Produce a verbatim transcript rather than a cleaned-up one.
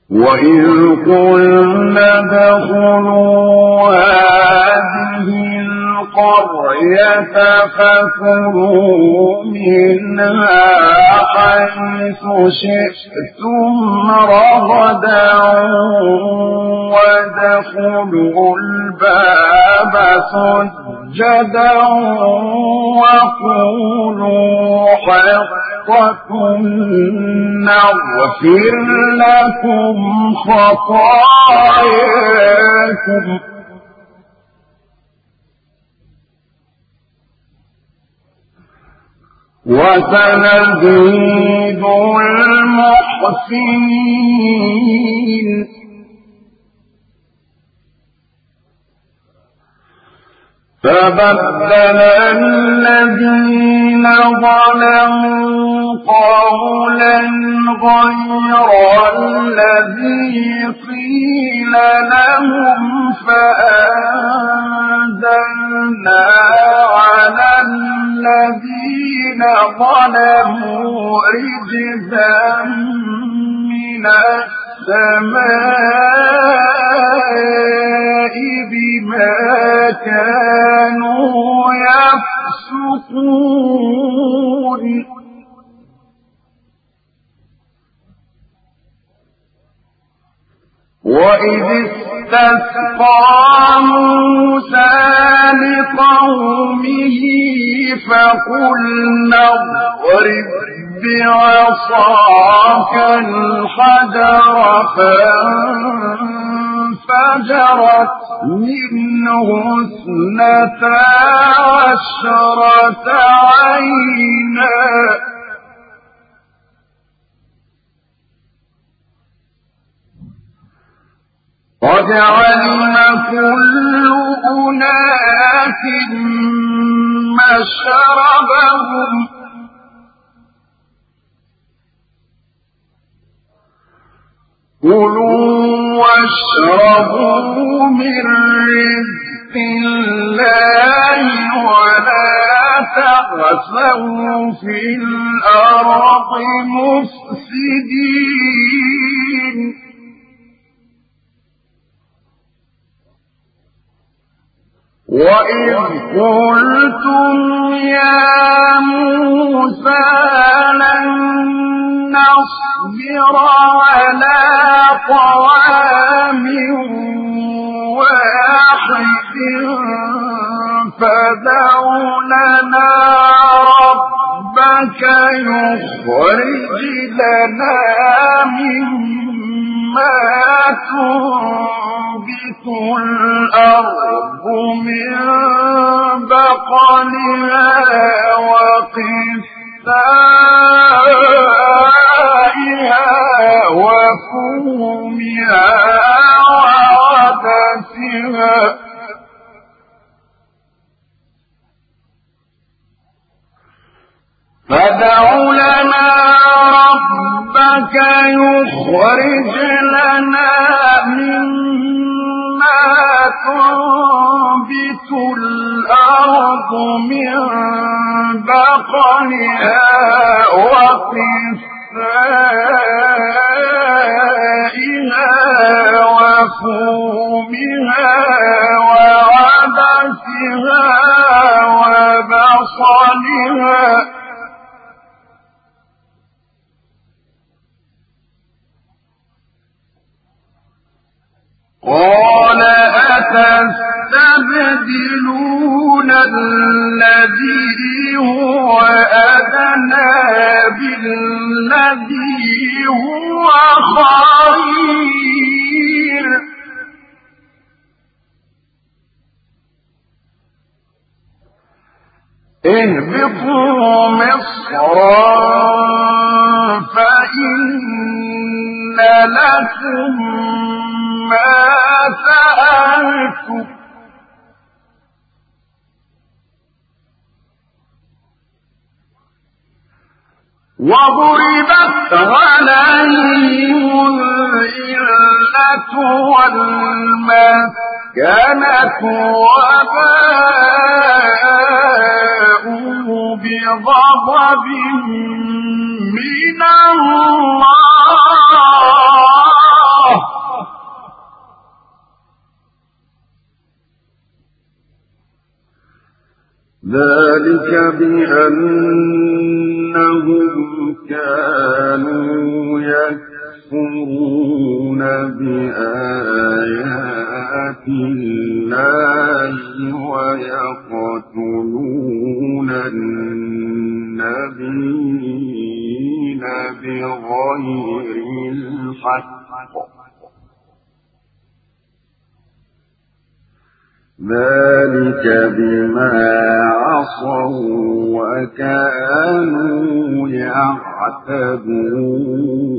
وإذ قلنا ادخلوا هذه القرية فكلوا منها حيث شئتم رغدا وادخلوا الباب سجدا وقولوا حطة نغفر لكم خطاياكم وسنزيد المحسنين. فبدل الذين ظلموا قولا غير الذي قيل لهم فأنزلنا على الذين ظلموا رجزا من السماء بما كانوا يفسقون. وإذ استسقى موسى لقومه فقلنا اضرب بعصاك الحجر فانفجرت منه اثنتا عشرة عينا قد علم كل أناس مشربهم كلوا واشربوا من رزق الله ولا تعثوا في الأرض مفسدين. وإذ قلتم يا موسى لن نصبر على طعام واحد فادع لنا ربك يخرج لنا مما تنبت الأرض من بقلها وقثائها وفومها وعدسها فادع لنا ربك يخرج لنا مما تنبت الأرض من بقلها وقثائها وفومها وعدسها وبصلها قال أتستبدلون الذي هو أدنى بالذي هو خير اهبطوا مصرا فإن لكم ما سألتم وضربت عليهم الذلة والمسكنة وباءوا بغضب من الله ذلك بأنهم كانوا يكفرون بآيات الله ويقتلون النبيين بغير الحق ذلك بما عصوا وكانوا يعتدون